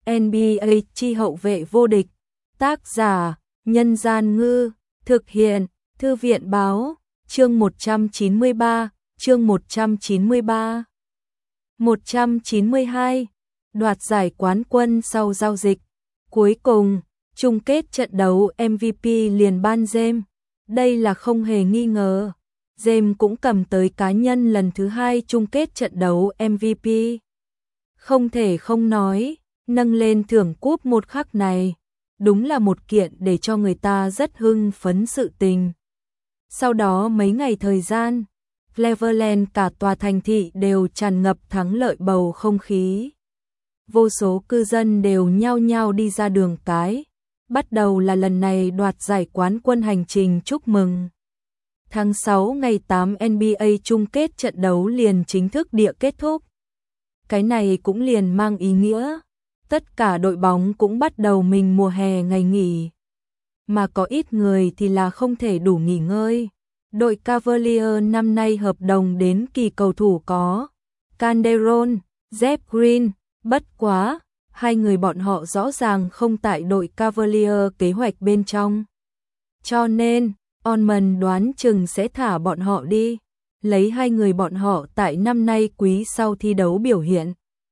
NBA chi hậu vệ vô địch. Tác giả: Nhân Gian Ngư. Thực hiện: Thư viện Báo. Chương 193. Chương 193. 192. Đoạt giải quán quân sau giao dịch. Cuối cùng, chung kết trận đấu MVP liền ban James. Đây là không hề nghi ngờ. James cũng cầm tới cá nhân lần thứ 2 chung kết trận đấu MVP. Không thể không nói, nâng lên thưởng cúp một khắc này, đúng là một kiện để cho người ta rất hưng phấn sự tình. Sau đó mấy ngày thời gian, Cleveland cả tòa thành thị đều tràn ngập thắng lợi bầu không khí. Vô số cư dân đều nhao nhao đi ra đường cái, bắt đầu là lần này đoạt giải quán quân hành trình chúc mừng. Tháng 6 ngày 8 NBA chung kết trận đấu liền chính thức địa kết thúc. Cái này cũng liền mang ý nghĩa, tất cả đội bóng cũng bắt đầu mình mùa hè ngày nghỉ. Mà có ít người thì là không thể đủ nghỉ ngơi. Đội Cavaliers năm nay hợp đồng đến kỳ cầu thủ có Calderon, Jeff Green, bất quá, hai người bọn họ rõ ràng không tại đội Cavaliers kế hoạch bên trong. Cho nên, Orman đoán chừng sẽ thả bọn họ đi, lấy hai người bọn họ tại năm nay quý sau thi đấu biểu hiện.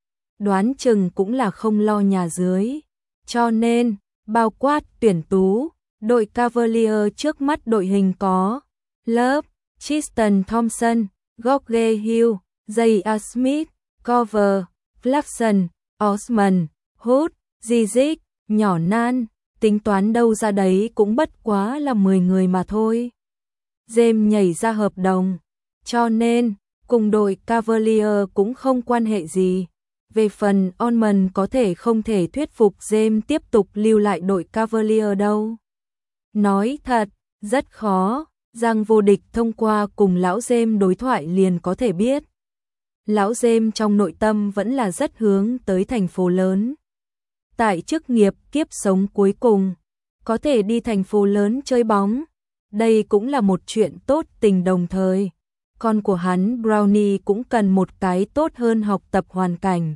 Đoán chừng cũng là không lo nhà dưới. Cho nên, bao quát tuyển tú, đội Cavaliers trước mắt đội hình có Love, Tristan Thompson, George Hill, J.R. Smith, Cover, Clarkson, Osman, Hood, Zizic, nhỏ nan, tính toán đâu ra đấy cũng bất quá là 10 người mà thôi. James nhảy ra hợp đồng, cho nên, cùng đội Cavaliers cũng không quan hệ gì. Về phần Orman có thể không thể thuyết phục James tiếp tục lưu lại đội Cavaliers đâu. Nói thật, rất khó, Giang vô địch thông qua cùng lão James đối thoại liền có thể biết. Lão James trong nội tâm vẫn là rất hướng tới thành phố lớn. Tại chức nghiệp kiếp sống cuối cùng, có thể đi thành phố lớn chơi bóng, đây cũng là một chuyện tốt tình đồng thời. Con của hắn Brownie cũng cần một cái tốt hơn học tập hoàn cảnh.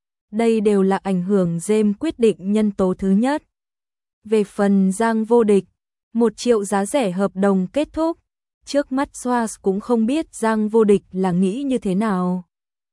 Đây đều là ảnh hưởng James quyết định nhân tố thứ nhất. Về phần Giang vô địch, 1 triệu giá rẻ hợp đồng kết thúc. Trước mắt Swaz cũng không biết Giang vô địch là nghĩ như thế nào.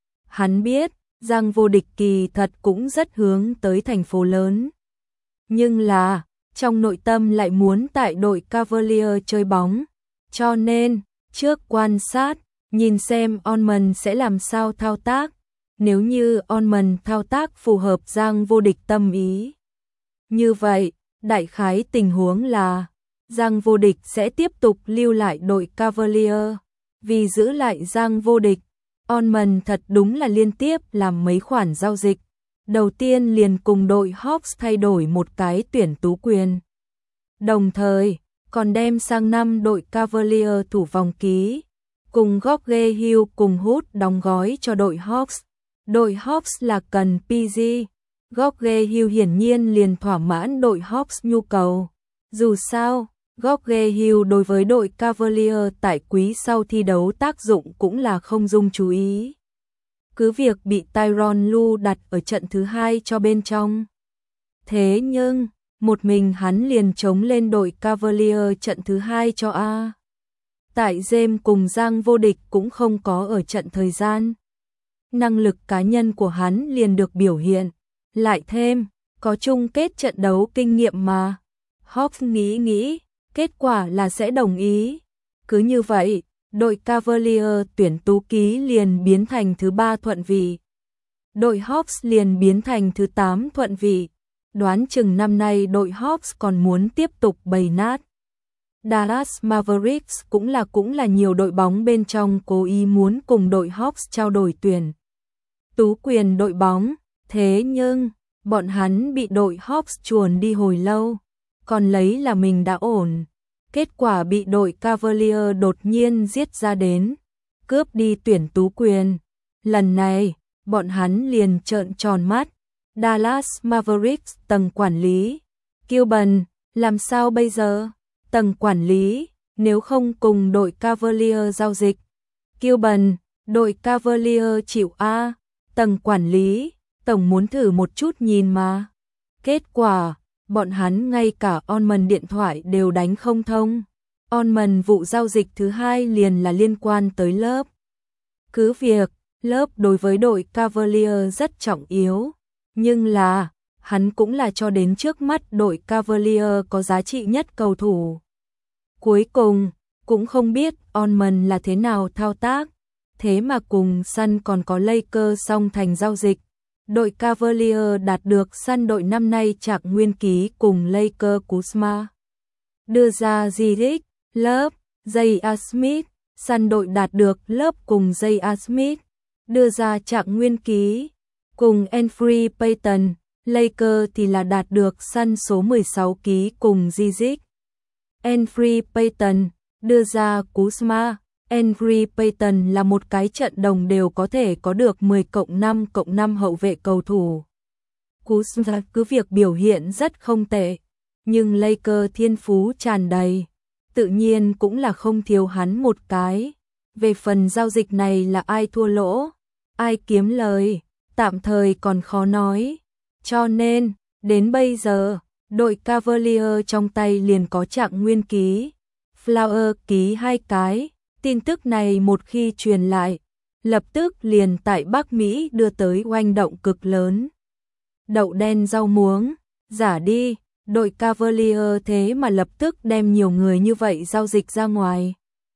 Hắn biết, Giang vô địch kỳ thật cũng rất hướng tới thành phố lớn. Nhưng là, trong nội tâm lại muốn tại đội Cavaliers chơi bóng. Cho nên, trước quan sát, nhìn xem Orman sẽ làm sao thao tác. Nếu như Orman thao tác phù hợp Giang vô địch tâm ý. Như vậy, đại khái tình huống là Giang vô địch sẽ tiếp tục lưu lại đội Cavaliers. Vì giữ lại Giang vô địch, Orman thật đúng là liên tiếp làm mấy khoản giao dịch. Đầu tiên liền cùng đội Hawks thay đổi một cái tuyển tú quyền. Đồng thời, còn đem sang năm đội Cavaliers thủ vòng ký. Cùng George Hill cùng Hood đóng gói cho đội Hawks. Đội Hawks là cần PG. George Hill hiển nhiên liền thỏa mãn đội Hawks nhu cầu. Dù sao, George Hill đối với đội Cavaliers tại quý sau thi đấu tác dụng cũng là không dung chú ý. Cứ việc bị Tyronn Lue đặt ở trận thứ 2 cho bên trong. Thế nhưng, một mình hắn liền chống lên đội Cavaliers trận thứ 2 cho A. Tại James cùng Giang vô địch cũng không có ở trận thời gian. Năng lực cá nhân của hắn liền được biểu hiện. Lại thêm, có chung kết trận đấu kinh nghiệm mà. Hawks nghĩ, kết quả là sẽ đồng ý. Cứ như vậy, đội Cavaliers tuyển tú ký liền biến thành thứ 3 thuận vị. Đội Hawks liền biến thành thứ 8 thuận vị. Đoán chừng năm nay đội Hawks còn muốn tiếp tục bày nát. Dallas Mavericks cũng là nhiều đội bóng bên trong cố ý muốn cùng đội Hawks trao đổi tuyển tú quyền đội bóng. Thế nhưng, bọn hắn bị đội Hawks chuồn đi hồi lâu, còn lấy là mình đã ổn. Kết quả bị đội Cavaliers đột nhiên giết ra đến, cướp đi tuyển tú quyền. Lần này, bọn hắn liền trợn tròn mắt. Dallas Mavericks tầng quản lý. Cuban, làm sao bây giờ? Tầng quản lý, nếu không cùng đội Cavaliers giao dịch. Cuban, đội Cavaliers chịu A. Tầng quản lý, Tổng muốn thử một chút nhìn mà. Kết quả, bọn hắn ngay cả Onman điện thoại đều đánh không thông. Onman vụ giao dịch thứ hai liền là liên quan tới lớp. Cứ việc, lớp đối với đội Cavalier rất trọng yếu, nhưng là, hắn cũng là cho đến trước mắt đội Cavalier có giá trị nhất cầu thủ. Cuối cùng, cũng không biết Onman là thế nào thao tác, thế mà cùng Sun còn có Lakers song thành giao dịch. Đội Cavalier đạt được Sun đội năm nay Trạng Nguyên ký cùng Lakers Kuzma. Đưa ra Zirik, Love, J.R. Smith, Sun đội đạt được Love cùng J.R. Smith. Đưa ra Trạng Nguyên ký cùng Elfrid Payton, Lakers thì là đạt được Sun số 16 ký cùng Zizik. Elfrid Payton, đưa ra Kuzma. Elfrid Payton là một cái trận đồng đều có thể có được 10+5+5 hậu vệ cầu thủ. Kuzma cứ việc biểu hiện rất không tệ, nhưng Lakers thiên phú tràn đầy, tự nhiên cũng là không thiếu hắn một cái. Về phần giao dịch này là ai thua lỗ, ai kiếm lời, tạm thời còn khó nói. Cho nên, đến bây giờ, đội Cavalier trong tay liền có Trạng Nguyên ký, Flower ký 2 cái. Tin tức này một khi truyền lại, lập tức liền tại Bắc Mỹ đưa tới oanh động cực lớn. Đậu đen rau muống, giả đi, đội Cavalier thế mà lập tức đem nhiều người như vậy giao dịch ra ngoài.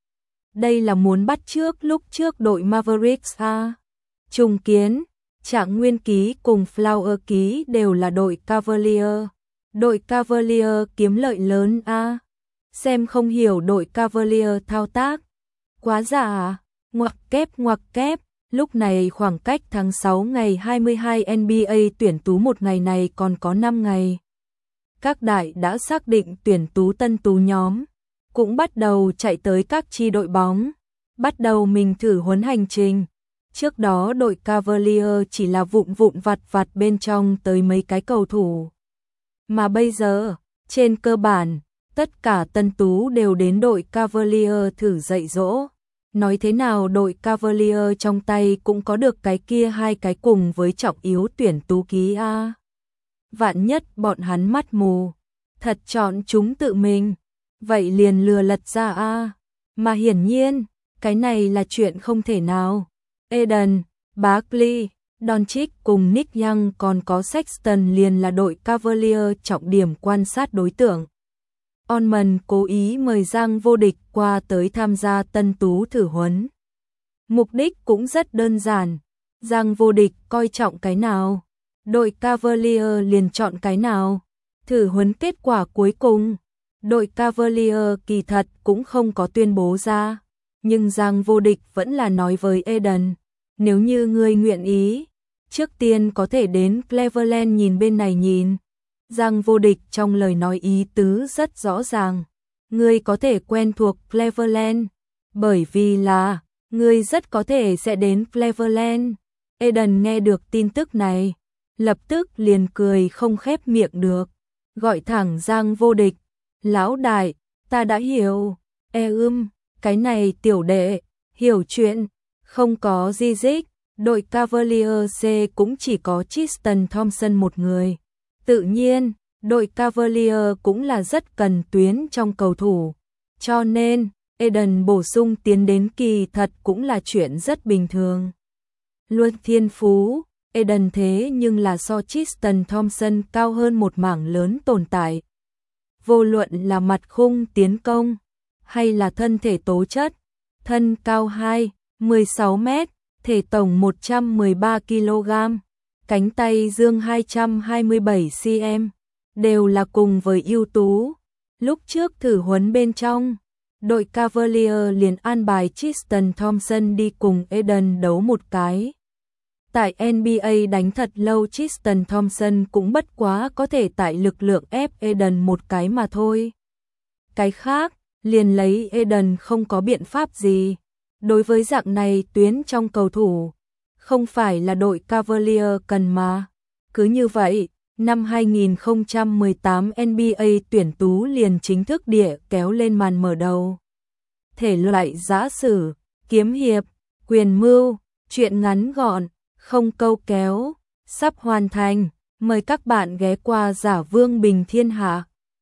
Đây là muốn bắt chước lúc trước đội Mavericks a. Trùng kiến, Trạng Nguyên ký cùng Flower ký đều là đội Cavalier. Đội Cavalier kiếm lợi lớn a. Xem không hiểu đội Cavalier thao tác. Quá giả à? Ngoặc kép, lúc này khoảng cách tháng 6 ngày 22 NBA tuyển tú một ngày này còn có 5 ngày. Các đại đã xác định tuyển tú tân tú nhóm, cũng bắt đầu chạy tới các chi đội bóng, bắt đầu mình thử huấn hành trình. Trước đó đội Cavalier chỉ là vụn vặt bên trong tới mấy cái cầu thủ. Mà bây giờ, trên cơ bản, tất cả tân tú đều đến đội Cavalier thử dạy dỗ. Nói thế nào đội Cavalier trong tay cũng có được cái kia 2 cái cùng với trọng yếu tuyển tú ký a. Vạn nhất bọn hắn mắt mù, thật chọn chúng tự mình, vậy liền lừa lật ra a. Mà hiển nhiên, cái này là chuyện không thể nào. Eden, Barkley, Doncic cùng Nick Young còn có Sexton liền là đội Cavalier trọng điểm quan sát đối tượng. Onman cố ý mời Giang Vô Địch qua tới tham gia tân tú thử huấn. Mục đích cũng rất đơn giản, Giang Vô Địch coi trọng cái nào, đội Cavalier liền chọn cái nào. Thử huấn kết quả cuối cùng, đội Cavalier kỳ thật cũng không có tuyên bố ra, nhưng Giang Vô Địch vẫn là nói với Eden, nếu như ngươi nguyện ý, trước tiên có thể đến Cleveland nhìn bên này nhìn. Giang Vô Địch trong lời nói ý tứ rất rõ ràng, ngươi có thể quen thuộc Cleveland, bởi vì là, ngươi rất có thể sẽ đến Cleveland. Eden nghe được tin tức này, lập tức liền cười không khép miệng được, gọi thẳng Giang Vô Địch, lão đại, ta đã hiểu, cái này tiểu đệ, hiểu chuyện, không có Zizik, đội Cavalier C cũng chỉ có Tristan Thompson một người. Tự nhiên, đội Cavalier cũng là rất cần tuyến trong cầu thủ, cho nên, Eden bổ sung tiến đến kỳ thật cũng là chuyện rất bình thường. Luôn thiên phú, Eden thế nhưng là so Tristan Thompson cao hơn một mảng lớn tồn tại. Vô luận là mặt khung tiến công, hay là thân thể tố chất, thân cao 2,16 mét, thể tổng 113 kg, cánh tay dương 227 cm, đều là cùng với ưu tú. Lúc trước thử huấn bên trong, đội Cavalier liền an bài Tristan Thompson đi cùng Eden đấu một cái. Tại NBA đánh thật lâu Tristan Thompson cũng bất quá có thể tại lực lượng ép Eden một cái mà thôi. Cái khác, liền lấy Eden không có biện pháp gì. Đối với dạng này tuyến trong cầu thủ, không phải là đội Cavalier cần mà. Cứ như vậy, năm 2018 NBA tuyển tú liền chính thức địa kéo lên màn mở đầu. Thể loại giã sử, kiếm hiệp, quyền mưu, truyện ngắn gọn, không câu kéo, sắp hoàn thành. Mời các bạn ghé qua Giả Vương Bình Thiên Hạ.